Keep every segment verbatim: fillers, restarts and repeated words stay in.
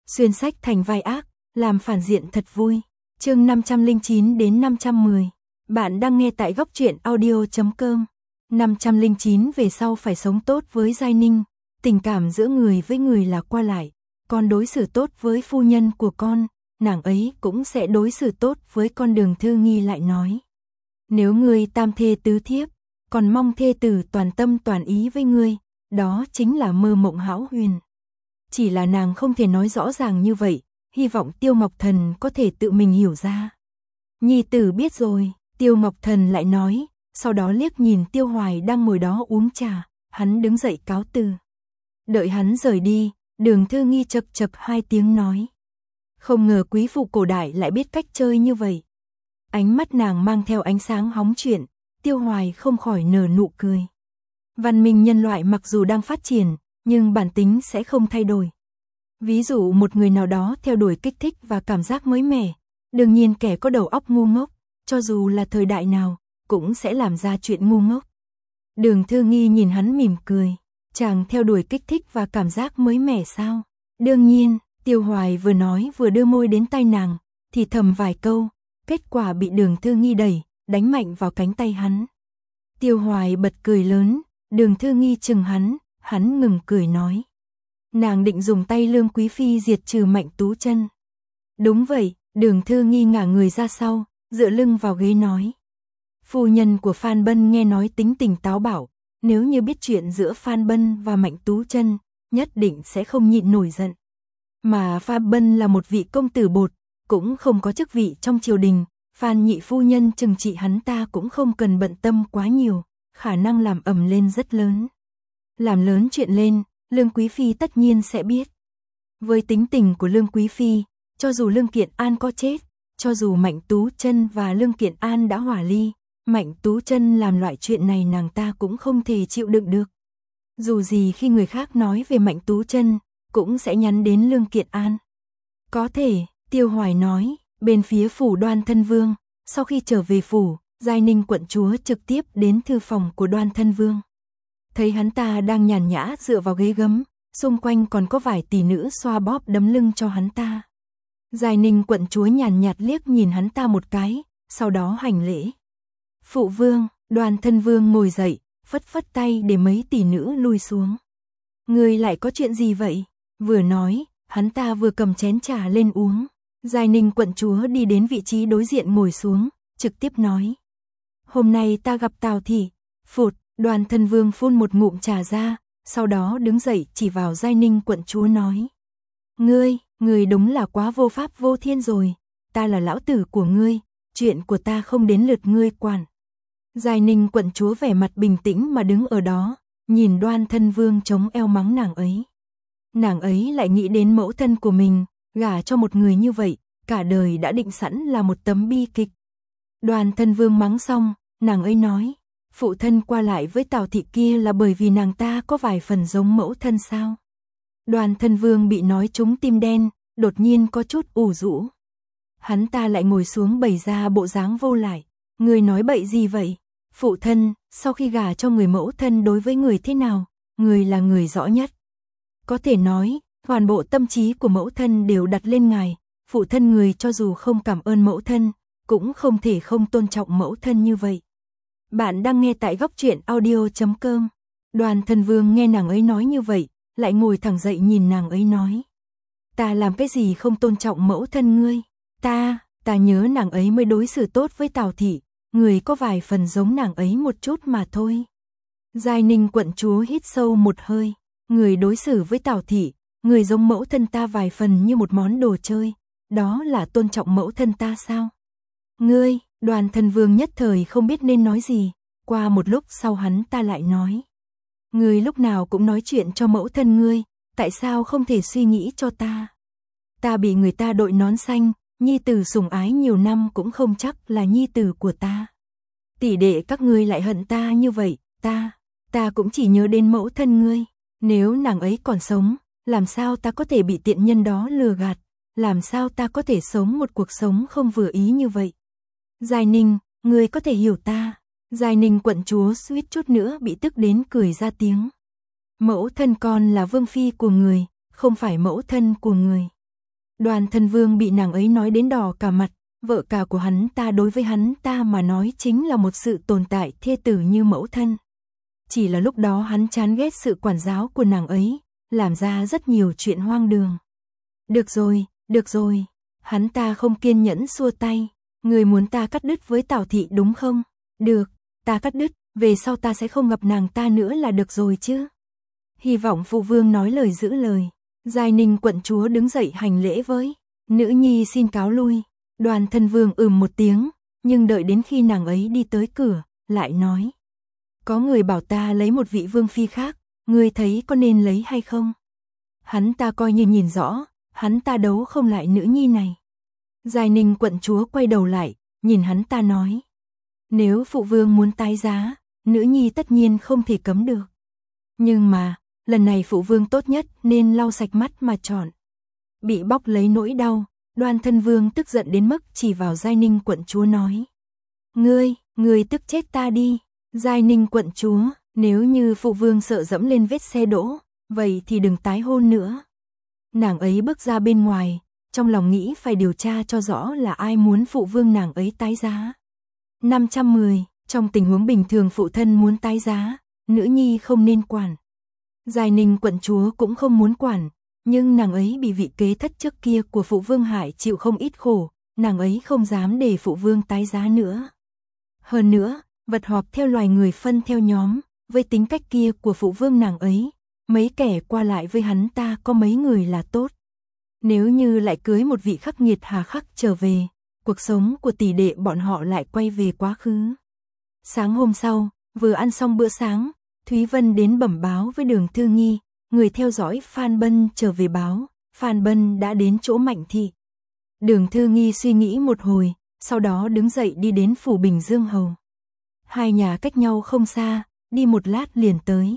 xuyên sách thành vai ác, làm phản diện thật vui. Chương năm trăm lẻ chín đến năm trăm mười. Bạn đang nghe tại góc truyện audio chấm com. năm trăm lẻ chín về sau phải sống tốt với Giai Ninh, tình cảm giữa người với người là qua lại, con đối xử tốt với phu nhân của con, nàng ấy cũng sẽ đối xử tốt với con. Đường Thư Nghi lại nói, nếu ngươi tam thê tứ thiếp, còn mong thê tử toàn tâm toàn ý với ngươi, đó chính là mơ mộng hão huyền. Chỉ là nàng không thể nói rõ ràng như vậy, hy vọng Tiêu Ngọc Thần có thể tự mình hiểu ra. Nhi tử biết rồi, Tiêu Ngọc Thần lại nói, sau đó liếc nhìn Tiêu Hoài đang ngồi đó uống trà, hắn đứng dậy cáo từ. Đợi hắn rời đi, Đường Thư Nghi chậc chậc hai tiếng nói, không ngờ quý phụ cổ đại lại biết cách chơi như vậy. Ánh mắt nàng mang theo ánh sáng hóng chuyện, Tiêu Hoài không khỏi nở nụ cười. Văn minh nhân loại mặc dù đang phát triển, nhưng bản tính sẽ không thay đổi. Ví dụ một người nào đó theo đuổi kích thích và cảm giác mới mẻ, đương nhiên kẻ có đầu óc ngu ngốc, cho dù là thời đại nào, cũng sẽ làm ra chuyện ngu ngốc. Đường Thư Nghi nhìn hắn mỉm cười, chàng theo đuổi kích thích và cảm giác mới mẻ sao? Đương nhiên, Tiêu Hoài vừa nói vừa đưa môi đến tai nàng, thì thầm vài câu, kết quả bị Đường Thư Nghi đẩy, đánh mạnh vào cánh tay hắn. Tiêu Hoài bật cười lớn, Đường Thư Nghi chừng hắn, hắn ngừng cười nói, nàng định dùng tay Lương Quý Phi diệt trừ Mạnh Tú Chân. Đúng vậy, Đường Thư Nghi ngả người ra sau, dựa lưng vào ghế nói. Phu nhân của Phan Bân nghe nói tính tình táo bạo, nếu như biết chuyện giữa Phan Bân và Mạnh Tú Chân, nhất định sẽ không nhịn nổi giận. Mà Phan Bân là một vị công tử bột, cũng không có chức vị trong triều đình, Phan nhị phu nhân trừng trị hắn ta cũng không cần bận tâm quá nhiều, khả năng làm ầm lên rất lớn. Làm lớn chuyện lên, Lương Quý Phi tất nhiên sẽ biết. Với tính tình của Lương Quý Phi, cho dù Lương Kiện An có chết, cho dù Mạnh Tú Chân và Lương Kiện An đã hòa ly, Mạnh Tú Chân làm loại chuyện này nàng ta cũng không thể chịu đựng được. Dù gì khi người khác nói về Mạnh Tú Chân, cũng sẽ nhắn đến Lương Kiện An. Có thể, Tiêu Hoài nói, bên phía phủ Đoan Thân Vương, sau khi trở về phủ, Giai Ninh quận chúa trực tiếp đến thư phòng của Đoan Thân Vương. Thấy hắn ta đang nhàn nhã dựa vào ghế gấm, xung quanh còn có vài tỷ nữ xoa bóp đấm lưng cho hắn ta. Giai Ninh quận chúa nhàn nhạt liếc nhìn hắn ta một cái, sau đó hành lễ. Phụ vương, Đoan Thân Vương ngồi dậy, phất phất tay để mấy tỷ nữ lui xuống. Ngươi lại có chuyện gì vậy? Vừa nói, hắn ta vừa cầm chén trà lên uống. Giai Ninh quận chúa đi đến vị trí đối diện ngồi xuống, trực tiếp nói. Hôm nay ta gặp Tào thị. Phụt, Đoan Thân Vương phun một ngụm trà ra, sau đó đứng dậy chỉ vào Giai Ninh quận chúa nói. Ngươi, ngươi đúng là quá vô pháp vô thiên rồi, ta là lão tử của ngươi, chuyện của ta không đến lượt ngươi quản. Giai Ninh quận chúa vẻ mặt bình tĩnh mà đứng ở đó, nhìn Đoan Thân Vương chống eo mắng nàng ấy. Nàng ấy lại nghĩ đến mẫu thân của mình, gả cho một người như vậy, cả đời đã định sẵn là một tấm bi kịch. Đoan Thân Vương mắng xong, nàng ấy nói, phụ thân qua lại với Tào thị kia là bởi vì nàng ta có vài phần giống mẫu thân sao? Đoan Thân Vương bị nói trúng tim đen, đột nhiên có chút ủ rũ. Hắn ta lại ngồi xuống bày ra bộ dáng vô lại. Người nói bậy gì vậy? Phụ thân, sau khi gả cho người mẫu thân đối với người thế nào, người là người rõ nhất. Có thể nói, toàn bộ tâm trí của mẫu thân đều đặt lên ngài, phụ thân người cho dù không cảm ơn mẫu thân, cũng không thể không tôn trọng mẫu thân như vậy. Bạn đang nghe tại góc truyện audio chấm com. Đoan Thân Vương nghe nàng ấy nói như vậy, lại ngồi thẳng dậy nhìn nàng ấy nói. Ta làm cái gì không tôn trọng mẫu thân ngươi? Ta, ta nhớ nàng ấy mới đối xử tốt với Tào thị, người có vài phần giống nàng ấy một chút mà thôi. Giai Ninh quận chúa hít sâu một hơi, người đối xử với Tào thị, người giống mẫu thân ta vài phần như một món đồ chơi, đó là tôn trọng mẫu thân ta sao? Ngươi, Đoan Thân Vương nhất thời không biết nên nói gì, qua một lúc sau hắn ta lại nói. Ngươi lúc nào cũng nói chuyện cho mẫu thân ngươi, tại sao không thể suy nghĩ cho ta? Ta bị người ta đội nón xanh, nhi tử sủng ái nhiều năm cũng không chắc là nhi tử của ta. Tỷ đệ các ngươi lại hận ta như vậy, ta, ta cũng chỉ nhớ đến mẫu thân ngươi, nếu nàng ấy còn sống, làm sao ta có thể bị tiện nhân đó lừa gạt, làm sao ta có thể sống một cuộc sống không vừa ý như vậy? Giai Ninh, ngươi có thể hiểu ta. Giai Ninh quận chúa suýt chút nữa bị tức đến cười ra tiếng. Mẫu thân con là vương phi của người, không phải mẫu thân của người. Đoàn Thân Vương bị nàng ấy nói đến đỏ cả mặt, vợ cả của hắn ta đối với hắn ta mà nói chính là một sự tồn tại thê tử như mẫu thân. Chỉ là lúc đó hắn chán ghét sự quản giáo của nàng ấy, làm ra rất nhiều chuyện hoang đường. Được rồi, được rồi, hắn ta không kiên nhẫn xua tay, người muốn ta cắt đứt với Tào thị đúng không? Được, ta cắt đứt, về sau ta sẽ không gặp nàng ta nữa là được rồi chứ. Hy vọng phụ vương nói lời giữ lời. Giai Ninh quận chúa đứng dậy hành lễ với nữ nhi xin cáo lui. Đoàn Thân Vương ừm một tiếng, nhưng đợi đến khi nàng ấy đi tới cửa, lại nói. Có người bảo ta lấy một vị vương phi khác, ngươi thấy có nên lấy hay không? Hắn ta coi như nhìn rõ, hắn ta đấu không lại nữ nhi này. Giai Ninh quận chúa quay đầu lại, nhìn hắn ta nói. Nếu phụ vương muốn tái giá, nữ nhi tất nhiên không thể cấm được. Nhưng mà, lần này phụ vương tốt nhất nên lau sạch mắt mà chọn. Bị bóc lấy nỗi đau, Đoàn Thân Vương tức giận đến mức chỉ vào Giai Ninh quận chúa nói. Ngươi, ngươi tức chết ta đi. Giai Ninh quận chúa, nếu như phụ vương sợ dẫm lên vết xe đỗ, vậy thì đừng tái hôn nữa. Nàng ấy bước ra bên ngoài, trong lòng nghĩ phải điều tra cho rõ là ai muốn phụ vương nàng ấy tái giá. năm trăm mười, trong tình huống bình thường phụ thân muốn tái giá, nữ nhi không nên quản. Giai Ninh quận chúa cũng không muốn quản, nhưng nàng ấy bị vị kế thất trước kia của phụ vương hại chịu không ít khổ, nàng ấy không dám để phụ vương tái giá nữa. Hơn nữa, vật họp theo loài người phân theo nhóm, với tính cách kia của phụ vương nàng ấy, mấy kẻ qua lại với hắn ta có mấy người là tốt. Nếu như lại cưới một vị khắc nghiệt hà khắc trở về, cuộc sống của tỷ đệ bọn họ lại quay về quá khứ. Sáng hôm sau, vừa ăn xong bữa sáng, Thúy Vân đến bẩm báo với Đường Thư Nghi, người theo dõi Phan Bân trở về báo, Phan Bân đã đến chỗ Mạnh thị. Đường Thư Nghi suy nghĩ một hồi, sau đó đứng dậy đi đến phủ Bình Dương Hầu. Hai nhà cách nhau không xa, đi một lát liền tới.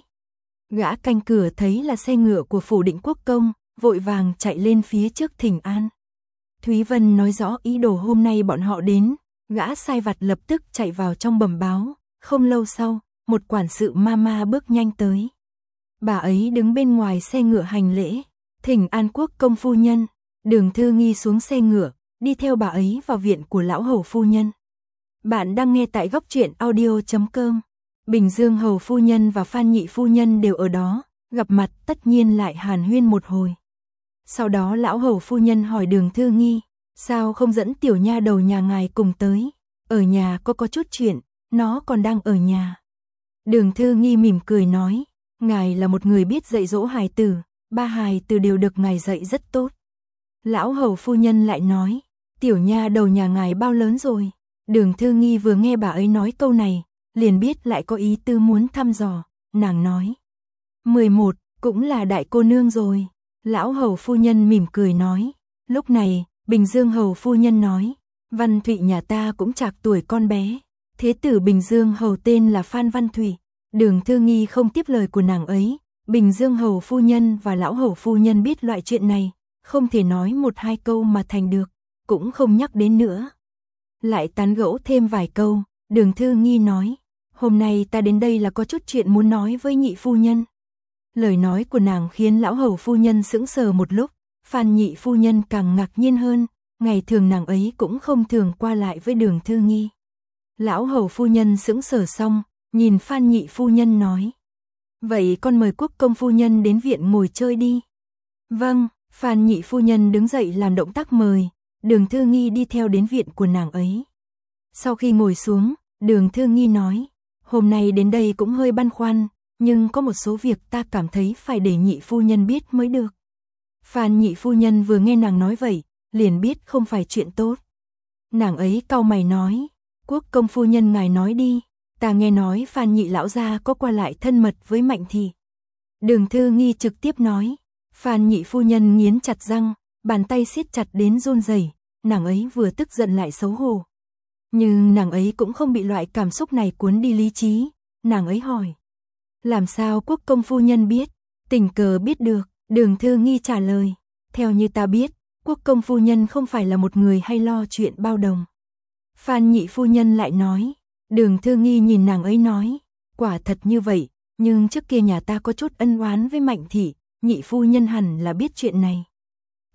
Gã canh cửa thấy là xe ngựa của phủ Định Quốc công, vội vàng chạy lên phía trước thỉnh an. Thúy Vân nói rõ ý đồ hôm nay bọn họ đến, gã sai vặt lập tức chạy vào trong bẩm báo, không lâu sau, một quản sự mama bước nhanh tới. Bà ấy đứng bên ngoài xe ngựa hành lễ, thỉnh an quốc công phu nhân. Đường Thư Nghi xuống xe ngựa, đi theo bà ấy vào viện của lão hầu phu nhân. Bạn đang nghe tại góc truyện audio chấm com. Bình Dương hầu phu nhân và Phan nhị phu nhân đều ở đó, gặp mặt tất nhiên lại hàn huyên một hồi. Sau đó lão hầu phu nhân hỏi Đường Thư Nghi, sao không dẫn tiểu nha đầu nhà ngài cùng tới, ở nhà có có chút chuyện, nó còn đang ở nhà. Đường Thư Nghi mỉm cười nói, ngài là một người biết dạy dỗ hài tử, ba hài tử đều được ngài dạy rất tốt. Lão hầu phu nhân lại nói, tiểu nha đầu nhà ngài bao lớn rồi. Đường Thư Nghi vừa nghe bà ấy nói câu này, liền biết lại có ý tư muốn thăm dò, nàng nói. mười một, cũng là đại cô nương rồi. Lão hầu phu nhân mỉm cười nói. Lúc này, Bình Dương hầu phu nhân nói, Văn Thụy nhà ta cũng trạc tuổi con bé. Thế tử Bình Dương hầu tên là Phan Văn Thụy. Đường Thư Nghi không tiếp lời của nàng ấy. Bình Dương hầu phu nhân và lão hầu phu nhân biết loại chuyện này, không thể nói một hai câu mà thành được, cũng không nhắc đến nữa. Lại tán gẫu thêm vài câu, Đường Thư Nghi nói, hôm nay ta đến đây là có chút chuyện muốn nói với nhị phu nhân. Lời nói của nàng khiến lão hầu phu nhân sững sờ một lúc, Phan nhị phu nhân càng ngạc nhiên hơn, ngày thường nàng ấy cũng không thường qua lại với Đường Thư Nghi. Lão hầu phu nhân sững sờ xong, nhìn Phan nhị phu nhân nói, vậy con mời quốc công phu nhân đến viện ngồi chơi đi. Vâng, Phan nhị phu nhân đứng dậy làm động tác mời, Đường Thư Nghi đi theo đến viện của nàng ấy. Sau khi ngồi xuống, Đường Thư Nghi nói, hôm nay đến đây cũng hơi băn khoăn, nhưng có một số việc ta cảm thấy phải để nhị phu nhân biết mới được. Phan nhị phu nhân vừa nghe nàng nói vậy, liền biết không phải chuyện tốt. Nàng ấy cau mày nói, quốc công phu nhân ngài nói đi, ta nghe nói Phan nhị lão gia có qua lại thân mật với Mạnh thị. Đường Thư Nghi trực tiếp nói, Phan nhị phu nhân nghiến chặt răng, bàn tay siết chặt đến run rẩy, nàng ấy vừa tức giận lại xấu hổ. Nhưng nàng ấy cũng không bị loại cảm xúc này cuốn đi lý trí, nàng ấy hỏi. Làm sao quốc công phu nhân biết? Tình cờ biết được, Đường Thư Nghi trả lời. Theo như ta biết, quốc công phu nhân không phải là một người hay lo chuyện bao đồng. Phan nhị phu nhân lại nói. Đường Thư Nghi nhìn nàng ấy nói, quả thật như vậy, nhưng trước kia nhà ta có chút ân oán với Mạnh thị, nhị phu nhân hẳn là biết chuyện này.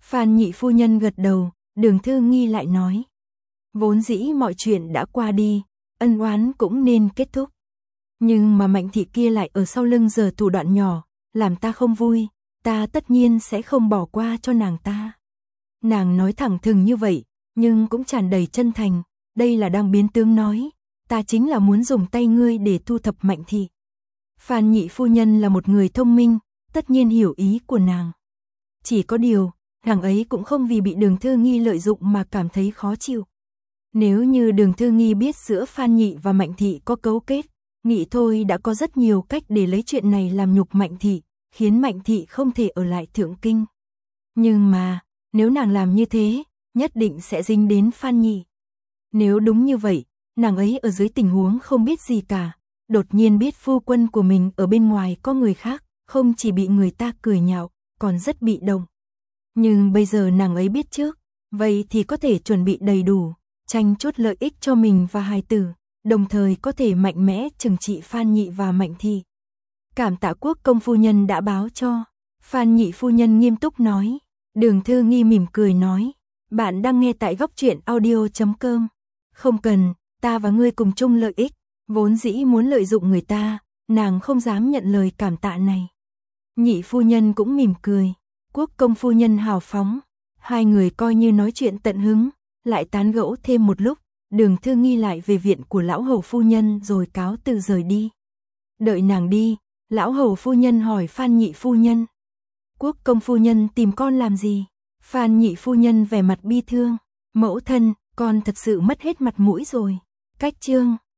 Phan nhị phu nhân gật đầu, Đường Thư Nghi lại nói. Vốn dĩ mọi chuyện đã qua đi, ân oán cũng nên kết thúc. Nhưng mà Mạnh thị kia lại ở sau lưng giở thủ đoạn nhỏ, làm ta không vui, ta tất nhiên sẽ không bỏ qua cho nàng ta. Nàng nói thẳng thừng như vậy, nhưng cũng tràn đầy chân thành, đây là đang biến tướng nói, ta chính là muốn dùng tay ngươi để thu thập Mạnh thị. Phan nhị phu nhân là một người thông minh, tất nhiên hiểu ý của nàng. Chỉ có điều, nàng ấy cũng không vì bị Đường Thư Nghi lợi dụng mà cảm thấy khó chịu. Nếu như Đường Thư Nghi biết giữa Phan nhị và Mạnh thị có cấu kết, nghĩ thôi đã có rất nhiều cách để lấy chuyện này làm nhục Mạnh thị, khiến Mạnh thị không thể ở lại Thượng Kinh. Nhưng mà, nếu nàng làm như thế, nhất định sẽ dính đến Phan nhị. Nếu đúng như vậy, nàng ấy ở dưới tình huống không biết gì cả, đột nhiên biết phu quân của mình ở bên ngoài có người khác, không chỉ bị người ta cười nhạo, còn rất bị động. Nhưng bây giờ nàng ấy biết trước, vậy thì có thể chuẩn bị đầy đủ, tranh chút lợi ích cho mình và hài tử, đồng thời có thể mạnh mẽ trừng trị Phan nhị và Mạnh thị. Cảm tạ Quốc công phu nhân đã báo cho. Phan nhị phu nhân nghiêm túc nói. Đường Thư Nghi mỉm cười nói, bạn đang nghe tại góc truyện audio chấm com. Không cần, ta và ngươi cùng chung lợi ích, vốn dĩ muốn lợi dụng người ta, nàng không dám nhận lời cảm tạ này. Nhị phu nhân cũng mỉm cười, Quốc công phu nhân hào phóng, hai người coi như nói chuyện tận hứng, lại tán gẫu thêm một lúc, Đường Thư Nghi lại về viện của lão hầu phu nhân rồi cáo từ rời đi. Đợi nàng đi, lão hầu phu nhân hỏi Phan nhị phu nhân. Quốc công phu nhân tìm con làm gì? Phan nhị phu nhân vẻ mặt bi thương, mẫu thân, con thật sự mất hết mặt mũi rồi. Cách chương